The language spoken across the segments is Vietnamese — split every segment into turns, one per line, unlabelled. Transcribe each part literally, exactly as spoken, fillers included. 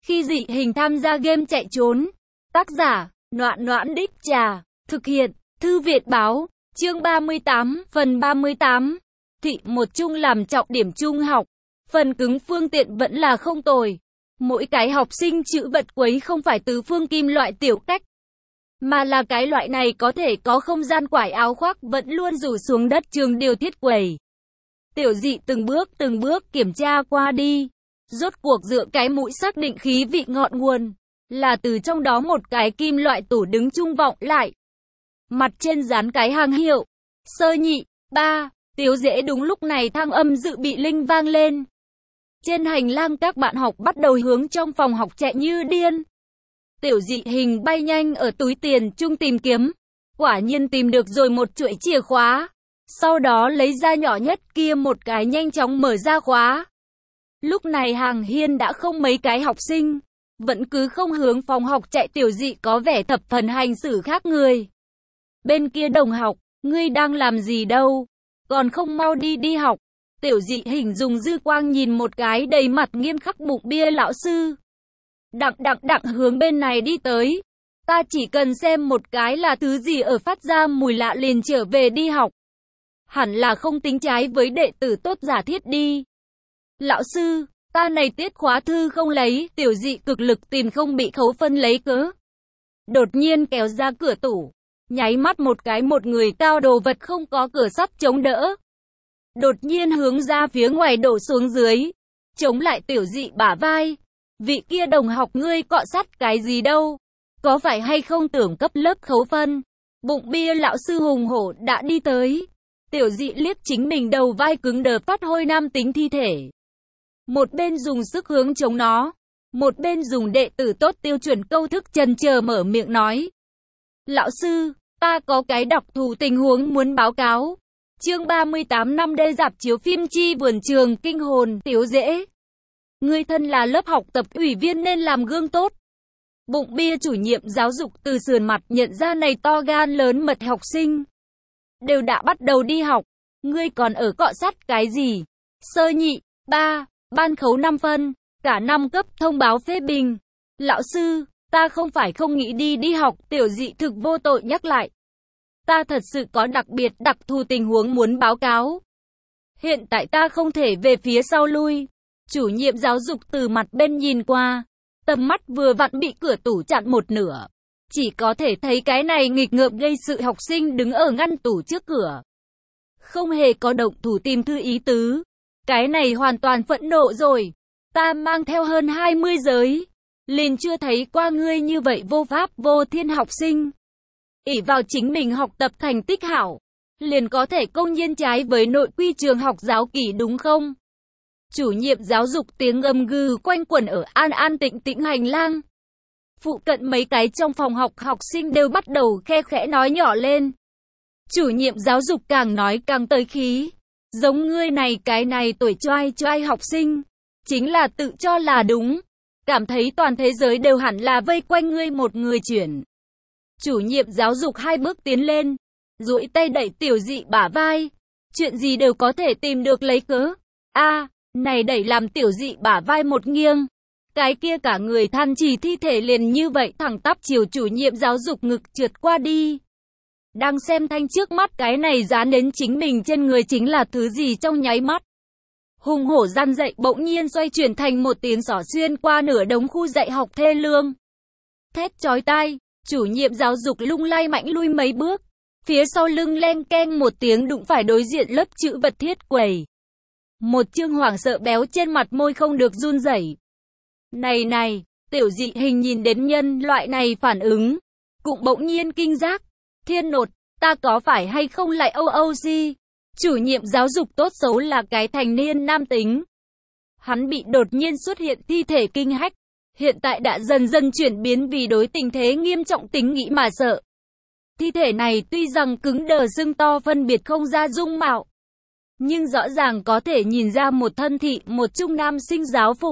Khi dị hình tham gia game chạy trốn. Tác giả, Noãn Noãn Đích Trà. Thực hiện, Thư viện báo. Chương ba mươi tám, phần ba mươi tám. Thị một trung làm trọng điểm trung học. Phần cứng phương tiện vẫn là không tồi. Mỗi cái học sinh chữ vật quấy không phải tứ phương kim loại tiểu cách, mà là cái loại này có thể có không gian quải áo khoác vẫn luôn rủ xuống đất trường điều thiết quầy. Tiểu dị từng bước từng bước kiểm tra qua đi. Rốt cuộc dựa cái mũi xác định khí vị ngọn nguồn. Là từ trong đó một cái kim loại tủ đứng trung vọng lại. Mặt trên dán cái hàng hiệu. Sơ nhị, ba. Tiếu dễ đúng lúc này thang âm dự bị linh vang lên. Trên hành lang các bạn học bắt đầu hướng trong phòng học chạy như điên. Tiểu dị hình bay nhanh ở túi tiền trung tìm kiếm. Quả nhiên tìm được rồi một chuỗi chìa khóa. Sau đó lấy ra nhỏ nhất kia một cái nhanh chóng mở ra khóa. Lúc này hàng hiên đã không mấy cái học sinh. Vẫn cứ không hướng phòng học chạy. Tiểu dị có vẻ thập phần hành xử khác người. Bên kia đồng học, ngươi đang làm gì đâu? Còn không mau đi đi học. Tiểu dị hình dùng dư quang nhìn một cái đầy mặt nghiêm khắc bụng bia lão sư. Đặng đặng đặng hướng bên này đi tới. Ta chỉ cần xem một cái là thứ gì ở phát ra mùi lạ liền trở về đi học. Hẳn là không tính trái với đệ tử tốt giả thiết đi. Lão sư, ta này tiết khóa thư không lấy. Tiểu dị cực lực tìm không bị khấu phân lấy cớ. Đột nhiên kéo ra cửa tủ. Nháy mắt một cái một người cao đồ vật không có cửa sắt chống đỡ. Đột nhiên hướng ra phía ngoài đổ xuống dưới. Chống lại tiểu dị bả vai. Vị kia đồng học ngươi cọ sắt cái gì đâu? Có phải hay không tưởng cấp lớp khấu phân? Bụng bia lão sư hùng hổ đã đi tới. Tiểu dị liếc chính mình đầu vai cứng đờ phát hôi nam tính thi thể. Một bên dùng sức hướng chống nó. Một bên dùng đệ tử tốt tiêu chuẩn câu thức chần chờ mở miệng nói. Lão sư, ta có cái đặc thù tình huống muốn báo cáo. Chương ba mươi tám năm đê dạp chiếu phim chi vườn trường kinh hồn tiếu dễ. Ngươi thân là lớp học tập ủy viên nên làm gương tốt. Bụng bia chủ nhiệm giáo dục từ sườn mặt nhận ra này to gan lớn mật học sinh. Đều đã bắt đầu đi học. Ngươi còn ở cọ sắt cái gì? Sơ nhị, ba, ban khấu năm phân. Cả năm cấp thông báo phê bình. Lão sư, ta không phải không nghĩ đi đi học. Tiểu dị thực vô tội nhắc lại. Ta thật sự có đặc biệt đặc thù tình huống muốn báo cáo. Hiện tại ta không thể về phía sau lui. Chủ nhiệm giáo dục từ mặt bên nhìn qua. Tầm mắt vừa vặn bị cửa tủ chặn một nửa. Chỉ có thể thấy cái này nghịch ngợm gây sự học sinh đứng ở ngăn tủ trước cửa. Không hề có động thủ tìm thư ý tứ. Cái này hoàn toàn phẫn nộ rồi. Ta mang theo hơn hai mươi giới. Liền chưa thấy qua ngươi như vậy vô pháp vô thiên học sinh. ỷ vào chính mình học tập thành tích hảo. Liền có thể công nhiên trái với nội quy trường học giáo kỷ đúng không? Chủ nhiệm giáo dục tiếng gầm gừ quanh quẩn ở an an tĩnh tĩnh hành lang. Phụ cận mấy cái trong phòng học học sinh đều bắt đầu khe khẽ nói nhỏ lên. Chủ nhiệm giáo dục càng nói càng tới khí. Giống ngươi này cái này tuổi choai choai học sinh. Chính là tự cho là đúng. Cảm thấy toàn thế giới đều hẳn là vây quanh ngươi một người chuyển. Chủ nhiệm giáo dục hai bước tiến lên. Duỗi tay đẩy tiểu dị bả vai. Chuyện gì đều có thể tìm được lấy cớ. A, này đẩy làm tiểu dị bả vai một nghiêng. Cái kia cả người than trì thi thể liền như vậy thẳng tắp chiều chủ nhiệm giáo dục ngực trượt qua đi. Đang xem thanh trước mắt cái này dán đến chính mình trên người chính là thứ gì trong nháy mắt. Hùng hổ răn dậy bỗng nhiên xoay chuyển thành một tiếng xỏ xuyên qua nửa đống khu dạy học thê lương. Thét chói tai, chủ nhiệm giáo dục lung lay mạnh lui mấy bước. Phía sau lưng len keng một tiếng đụng phải đối diện lớp chữ vật thiết quầy. Một chương hoảng sợ béo trên mặt môi không được run rẩy. Này này, tiểu dị hình nhìn đến nhân loại này phản ứng. Cũng bỗng nhiên kinh giác. Thiên nột, ta có phải hay không lại âu âu si? Chủ nhiệm giáo dục tốt xấu là cái thành niên nam tính. Hắn bị đột nhiên xuất hiện thi thể kinh hách. Hiện tại đã dần dần chuyển biến vì đối tình thế nghiêm trọng tính nghĩ mà sợ. Thi thể này tuy rằng cứng đờ xương to phân biệt không ra dung mạo. Nhưng rõ ràng có thể nhìn ra một thân thị một trung nam sinh giáo phục.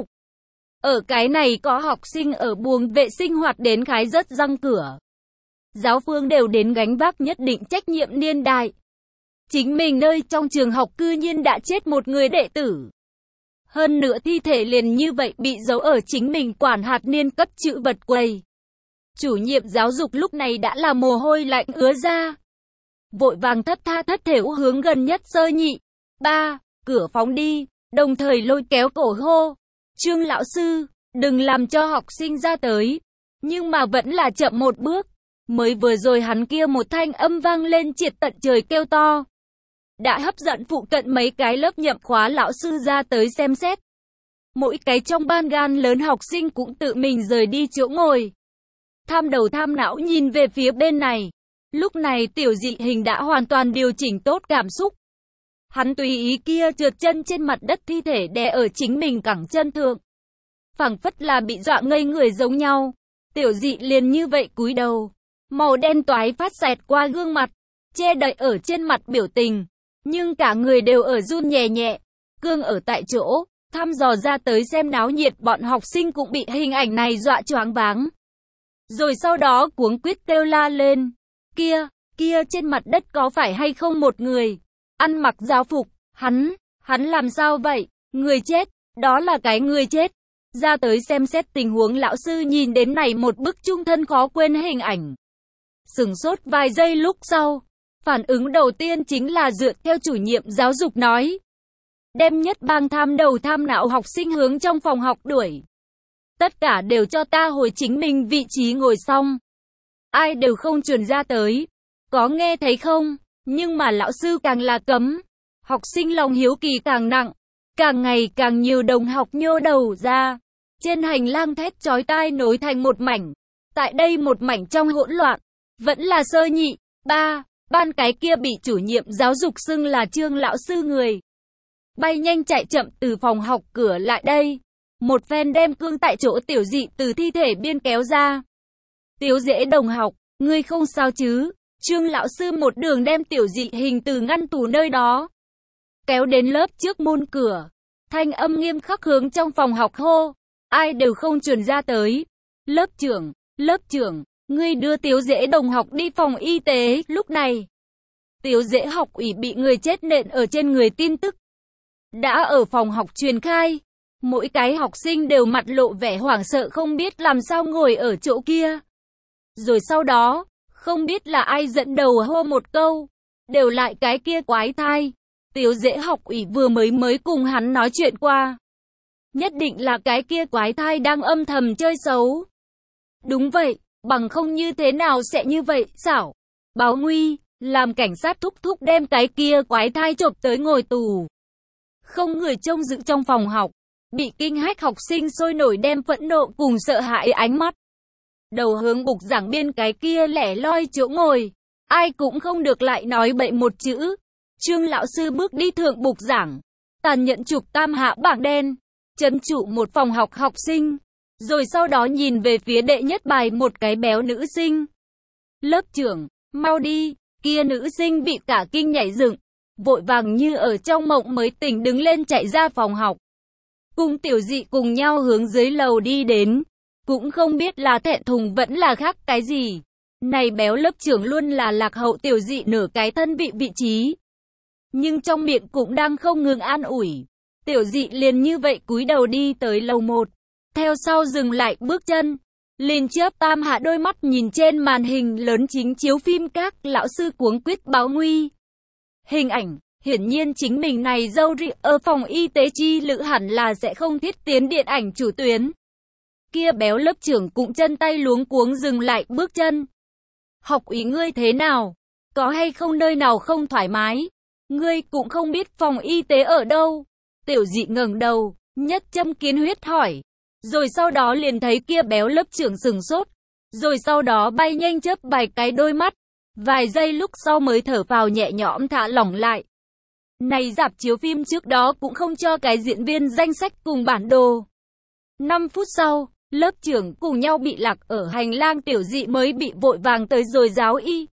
Ở cái này có học sinh ở buồng vệ sinh hoạt đến khái rớt răng cửa. Giáo phương đều đến gánh vác nhất định trách nhiệm niên đại. Chính mình nơi trong trường học cư nhiên đã chết một người đệ tử. Hơn nữa thi thể liền như vậy bị giấu ở chính mình quản hạt niên cấp chữ vật quầy. Chủ nhiệm giáo dục lúc này đã là mồ hôi lạnh ứa ra. Vội vàng thất tha thất thểu hướng gần nhất sơ nhị, ba, cửa phóng đi, đồng thời lôi kéo cổ hô. Trương lão sư, đừng làm cho học sinh ra tới. Nhưng mà vẫn là chậm một bước. Mới vừa rồi hắn kia một thanh âm vang lên triệt tận trời kêu to. Đã hấp dẫn phụ cận mấy cái lớp nhậm khóa lão sư ra tới xem xét. Mỗi cái trong ban gan lớn học sinh cũng tự mình rời đi chỗ ngồi. Tham đầu tham não nhìn về phía bên này. Lúc này tiểu dị hình đã hoàn toàn điều chỉnh tốt cảm xúc. Hắn tùy ý kia trượt chân trên mặt đất thi thể đè ở chính mình cẳng chân thượng. Phảng phất là bị dọa ngây người giống nhau. Tiểu dị liền như vậy cúi đầu. Màu đen toái phát xẹt qua gương mặt, che đậy ở trên mặt biểu tình. Nhưng cả người đều ở run nhẹ nhẹ, cương ở tại chỗ, thăm dò ra tới xem náo nhiệt bọn học sinh cũng bị hình ảnh này dọa choáng váng. Rồi sau đó cuống quýt kêu la lên. Kia, kia trên mặt đất có phải hay không một người? Ăn mặc giáo phục, hắn, hắn làm sao vậy? Người chết, đó là cái người chết. Ra tới xem xét tình huống lão sư nhìn đến này một bức chung thân khó quên hình ảnh. Sửng sốt vài giây lúc sau. Phản ứng đầu tiên chính là dựa theo chủ nhiệm giáo dục nói. Đem nhất bang tham đầu tham não học sinh hướng trong phòng học đuổi. Tất cả đều cho ta hồi chính mình vị trí ngồi xong. Ai đều không truyền ra tới. Có nghe thấy không? Nhưng mà lão sư càng là cấm. Học sinh lòng hiếu kỳ càng nặng. Càng ngày càng nhiều đồng học nhô đầu ra. Trên hành lang thét chói tai nối thành một mảnh. Tại đây một mảnh trong hỗn loạn. Vẫn là sơ nhị, ba. Ban cái kia bị chủ nhiệm giáo dục xưng là Trương lão sư người. Bay nhanh chạy chậm từ phòng học cửa lại đây. Một phen đem cương tại chỗ tiểu dị từ thi thể biên kéo ra. Tiếu dễ đồng học, ngươi không sao chứ? Trương lão sư một đường đem tiểu dị hình từ ngăn tủ nơi đó. Kéo đến lớp trước môn cửa. Thanh âm nghiêm khắc hướng trong phòng học hô. Ai đều không truyền ra tới. Lớp trưởng, lớp trưởng. Ngươi đưa Tiếu dễ đồng học đi phòng y tế. Lúc này, Tiếu dễ học ủy bị người chết nện ở trên người tin tức đã ở phòng học truyền khai. Mỗi cái học sinh đều mặt lộ vẻ hoảng sợ không biết làm sao ngồi ở chỗ kia. Rồi sau đó, không biết là ai dẫn đầu hô một câu. Đều lại cái kia quái thai. Tiếu dễ học ủy vừa mới mới cùng hắn nói chuyện qua. Nhất định là cái kia quái thai đang âm thầm chơi xấu. Đúng vậy. Bằng không như thế nào sẽ như vậy, xảo. Báo nguy, làm cảnh sát thúc thúc đem cái kia quái thai chộp tới ngồi tù. Không người trông giữ trong phòng học. Bị kinh hách học sinh sôi nổi đem phẫn nộ cùng sợ hãi ánh mắt. Đầu hướng bục giảng biên cái kia lẻ loi chỗ ngồi. Ai cũng không được lại nói bậy một chữ. Trương lão sư bước đi thượng bục giảng. Tàn nhẫn chụp tam hạ bảng đen. Trấn trụ một phòng học học sinh. Rồi sau đó nhìn về phía đệ nhất bài một cái béo nữ sinh. Lớp trưởng, mau đi, kia nữ sinh bị cả kinh nhảy dựng, vội vàng như ở trong mộng mới tỉnh đứng lên chạy ra phòng học. Cùng tiểu dị cùng nhau hướng dưới lầu đi đến, cũng không biết là thẹn thùng vẫn là khác cái gì. Này béo lớp trưởng luôn là lạc hậu tiểu dị nửa cái thân vị vị trí. Nhưng trong miệng cũng đang không ngừng an ủi. Tiểu dị liền như vậy cúi đầu đi tới lầu một. Theo sau dừng lại bước chân, liền chớp tam hạ đôi mắt nhìn trên màn hình lớn chính chiếu phim các lão sư cuống quýt báo nguy. Hình ảnh, hiển nhiên chính mình này dâu rị ở phòng y tế chi lự hẳn là sẽ không thiết tiến điện ảnh chủ tuyến. Kia béo lớp trưởng cũng chân tay luống cuống dừng lại bước chân. Học ủy ngươi thế nào? Có hay không nơi nào không thoải mái? Ngươi cũng không biết phòng y tế ở đâu. Tiểu dị ngẩng đầu, nhất châm kiến huyết hỏi. Rồi sau đó liền thấy kia béo lớp trưởng sừng sốt. Rồi sau đó bay nhanh chớp vài cái đôi mắt. Vài giây lúc sau mới thở vào nhẹ nhõm thả lỏng lại. Này rạp chiếu phim trước đó cũng không cho cái diễn viên danh sách cùng bản đồ. năm phút sau, lớp trưởng cùng nhau bị lạc ở hành lang tiểu dị mới bị vội vàng tới rồi giáo y.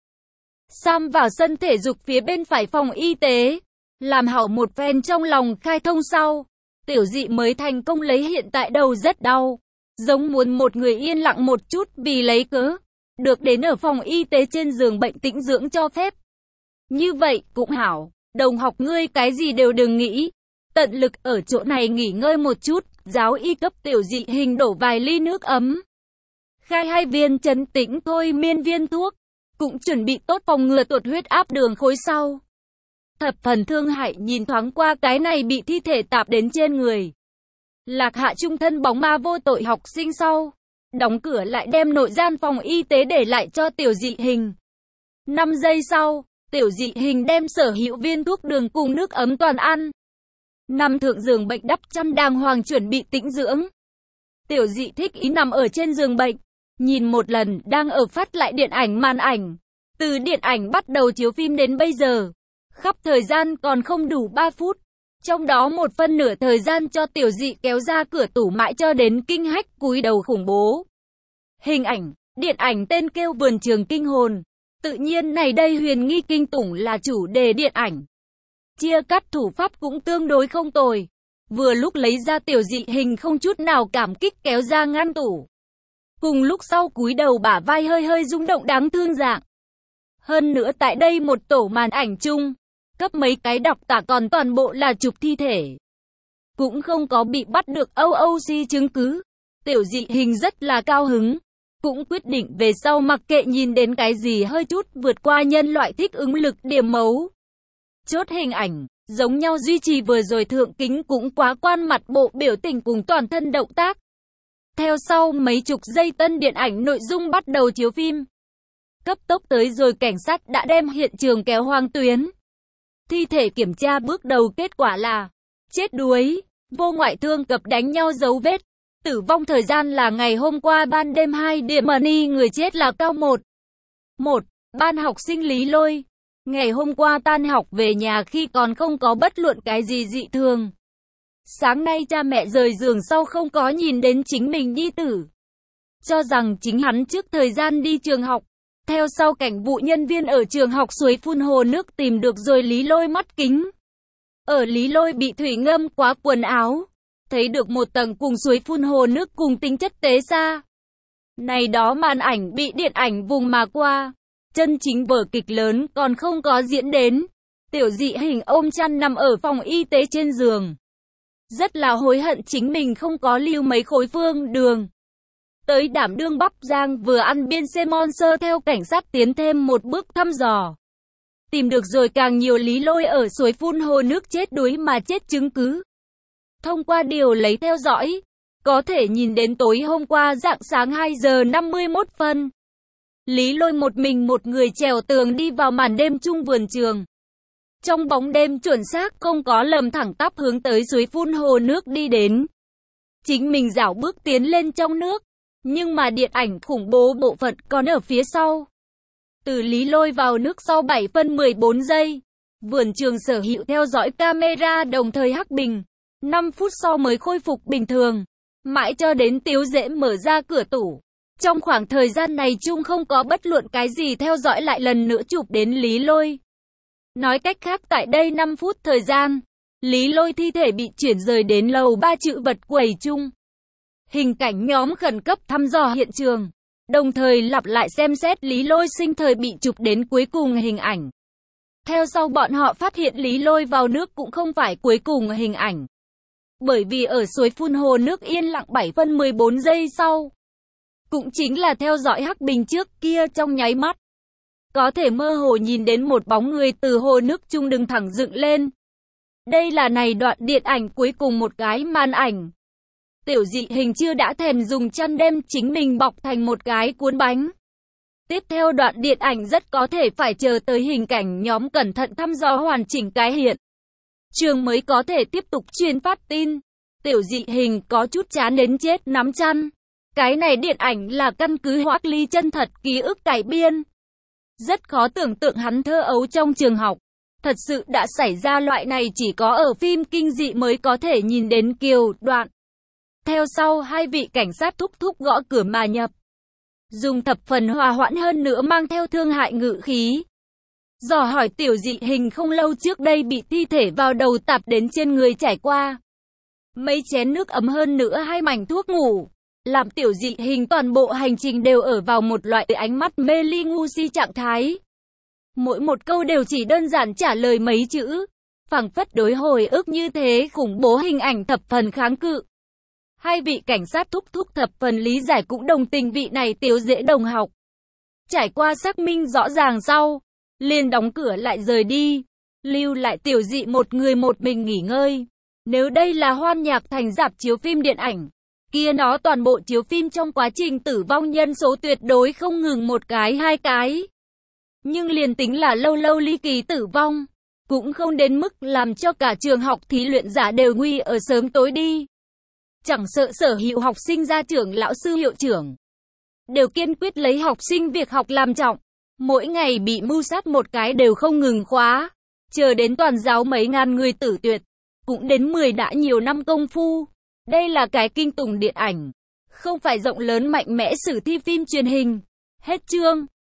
Sam vào sân thể dục phía bên phải phòng y tế. Làm hảo một phen trong lòng khai thông sau. Tiểu dị mới thành công lấy hiện tại đầu rất đau. Giống muốn một người yên lặng một chút vì lấy cớ. Được đến ở phòng y tế trên giường bệnh tĩnh dưỡng cho phép. Như vậy cũng hảo. Đồng học ngươi cái gì đều đừng nghĩ. tận lực ở chỗ này nghỉ ngơi một chút, giáo y cấp Tiểu Dị Hình đổ vài ly nước ấm. Khai hai viên trấn tĩnh thôi miên viên thuốc, cũng chuẩn bị tốt phòng ngừa tụt huyết áp đường khối sau. Thập phần thương hại nhìn thoáng qua cái này bị thi thể tạp đến trên người. Lạc Hạ trung thân bóng ma vô tội học sinh sau. Đóng cửa lại đem nội gian phòng y tế để lại cho Tiểu Dị Hình. năm giây sau, Tiểu Dị Hình đem sở hữu viên thuốc đường cùng nước ấm toàn ăn. Nằm thượng giường bệnh đắp chăn đàng hoàng chuẩn bị tĩnh dưỡng. Tiểu Dị thích ý nằm ở trên giường bệnh, nhìn một lần đang ở phát lại điện ảnh màn ảnh. Từ điện ảnh bắt đầu chiếu phim đến bây giờ, khắp thời gian còn không đủ ba phút. Trong đó một phân nửa thời gian cho Tiểu Dị kéo ra cửa tủ mãi cho đến kinh hách cúi đầu khủng bố. Hình ảnh, điện ảnh tên kêu Vườn Trường Kinh Hồn. Tự nhiên này đây huyền nghi kinh tủng là chủ đề điện ảnh. Chia cắt thủ pháp cũng tương đối không tồi. Vừa lúc lấy ra Tiểu Dị Hình không chút nào cảm kích kéo ra ngăn tủ. Cùng lúc sau cúi đầu bả vai hơi hơi rung động đáng thương dạng. Hơn nữa tại đây một tổ màn ảnh chung, cấp mấy cái đọc tả còn toàn bộ là chụp thi thể. Cũng không có bị bắt được ô ô xê chứng cứ. Tiểu Dị Hình rất là cao hứng. Cũng quyết định về sau mặc kệ nhìn đến cái gì hơi chút vượt qua nhân loại thích ứng lực điểm mấu. Chốt hình ảnh, giống nhau duy trì vừa rồi thượng kính cũng quá quan mặt bộ biểu tình cùng toàn thân động tác. Theo sau mấy chục giây tân điện ảnh nội dung bắt đầu chiếu phim. Cấp tốc tới rồi cảnh sát đã đem hiện trường kéo hoang tuyến. Thi thể kiểm tra bước đầu kết quả là chết đuối, vô ngoại thương cập đánh nhau dấu vết. Tử vong thời gian là ngày hôm qua ban đêm hai điểm money người chết là cao một. một. Ban học sinh Lý Lôi. Ngày hôm qua tan học về nhà khi còn không có bất luận cái gì dị thường. Sáng nay cha mẹ rời giường sau không có nhìn đến chính mình nhi tử. Cho rằng chính hắn trước thời gian đi trường học. Theo sau cảnh vụ nhân viên ở trường học suối phun hồ nước tìm được rồi Lý Lôi mắt kính. Ở Lý Lôi bị thủy ngâm quá quần áo. Thấy được một tầng cùng suối phun hồ nước cùng tính chất tế xa. Này đó màn ảnh bị điện ảnh vùng mà qua. Chân chính vở kịch lớn còn không có diễn đến. Tiểu Dị Hình ôm chăn nằm ở phòng y tế trên giường. Rất là hối hận chính mình không có lưu mấy khối phương đường. Tới đảm đương bắp rang vừa ăn biên xe monster theo cảnh sát tiến thêm một bước thăm dò. Tìm được rồi càng nhiều Lý Lôi ở suối phun hồ nước chết đuối mà chết chứng cứ. Thông qua điều lấy theo dõi, có thể nhìn đến tối hôm qua rạng sáng hai giờ năm mươi mốt phân. Lý Lôi một mình một người trèo tường đi vào màn đêm chung vườn trường. Trong bóng đêm chuẩn xác không có lầm thẳng tắp hướng tới suối phun hồ nước đi đến. Chính mình dảo bước tiến lên trong nước, nhưng mà điện ảnh khủng bố bộ phận còn ở phía sau. Từ Lý Lôi vào nước sau bảy phân mười bốn giây, vườn trường sở hữu theo dõi camera đồng thời hắc bình. năm phút sau mới khôi phục bình thường, mãi cho đến Tiếu Dễ mở ra cửa tủ. Trong khoảng thời gian này chung không có bất luận cái gì theo dõi lại lần nữa chụp đến Lý Lôi. Nói cách khác tại đây năm phút thời gian, Lý Lôi thi thể bị chuyển rời đến lầu ba chữ vật quầy chung. Hình cảnh nhóm khẩn cấp thăm dò hiện trường, đồng thời lặp lại xem xét Lý Lôi sinh thời bị chụp đến cuối cùng hình ảnh. Theo sau bọn họ phát hiện Lý Lôi vào nước cũng không phải cuối cùng hình ảnh. Bởi vì ở suối phun hồ nước yên lặng bảy phân mười bốn giây sau, cũng chính là theo dõi hắc bình trước kia trong nháy mắt, có thể mơ hồ nhìn đến một bóng người từ hồ nước trung đứng thẳng dựng lên. Đây là này đoạn điện ảnh cuối cùng một cái màn ảnh. Tiểu Dị Hình chưa đã thèm dùng chăn đem chính mình bọc thành một cái cuốn bánh. Tiếp theo đoạn điện ảnh rất có thể phải chờ tới hình cảnh nhóm cẩn thận thăm dò hoàn chỉnh cái hiện trường mới có thể tiếp tục truyền phát tin. Tiểu Dị Hình có chút chán đến chết nắm chăn. Cái này điện ảnh là căn cứ Hoắc Ly chân thật ký ức cải biên. Rất khó tưởng tượng hắn thơ ấu trong trường học. Thật sự đã xảy ra loại này chỉ có ở phim kinh dị mới có thể nhìn đến kiều đoạn. Theo sau hai vị cảnh sát thúc thúc gõ cửa mà nhập. Dùng thập phần hòa hoãn hơn nữa mang theo thương hại ngữ khí. Dò hỏi Tiểu Dị Hình không lâu trước đây bị thi thể vào đầu tạp đến trên người trải qua. Mấy chén nước ấm hơn nữa hai mảnh thuốc ngủ. Làm Tiểu Dị Hình toàn bộ hành trình đều ở vào một loại ánh mắt mê ly ngu si trạng thái. Mỗi một câu đều chỉ đơn giản trả lời mấy chữ. phảng phất đối hồi ức như thế khủng bố hình ảnh thập phần kháng cự. Hai vị cảnh sát thúc thúc thập phần lý giải cũng đồng tình vị này Tiếu Dễ đồng học. Trải qua xác minh rõ ràng sau, liền đóng cửa lại rời đi, lưu lại Tiểu Dị một người một mình nghỉ ngơi. Nếu đây là Hoan Nhạc Thành rạp chiếu phim điện ảnh, kia nó toàn bộ chiếu phim trong quá trình tử vong nhân số tuyệt đối không ngừng một cái hai cái. Nhưng liền tính là lâu lâu ly kỳ tử vong, cũng không đến mức làm cho cả trường học thí luyện giả đều nguy ở sớm tối đi. Chẳng sợ sở hữu học sinh gia trưởng lão sư hiệu trưởng đều kiên quyết lấy học sinh việc học làm trọng, mỗi ngày bị mưu sát một cái đều không ngừng khóa, chờ đến toàn giáo mấy ngàn người tử tuyệt, cũng đến mười đã nhiều năm công phu. Đây là cái kinh tủng điện ảnh, không phải rộng lớn mạnh mẽ sử thi phim truyền hình. Hết chương.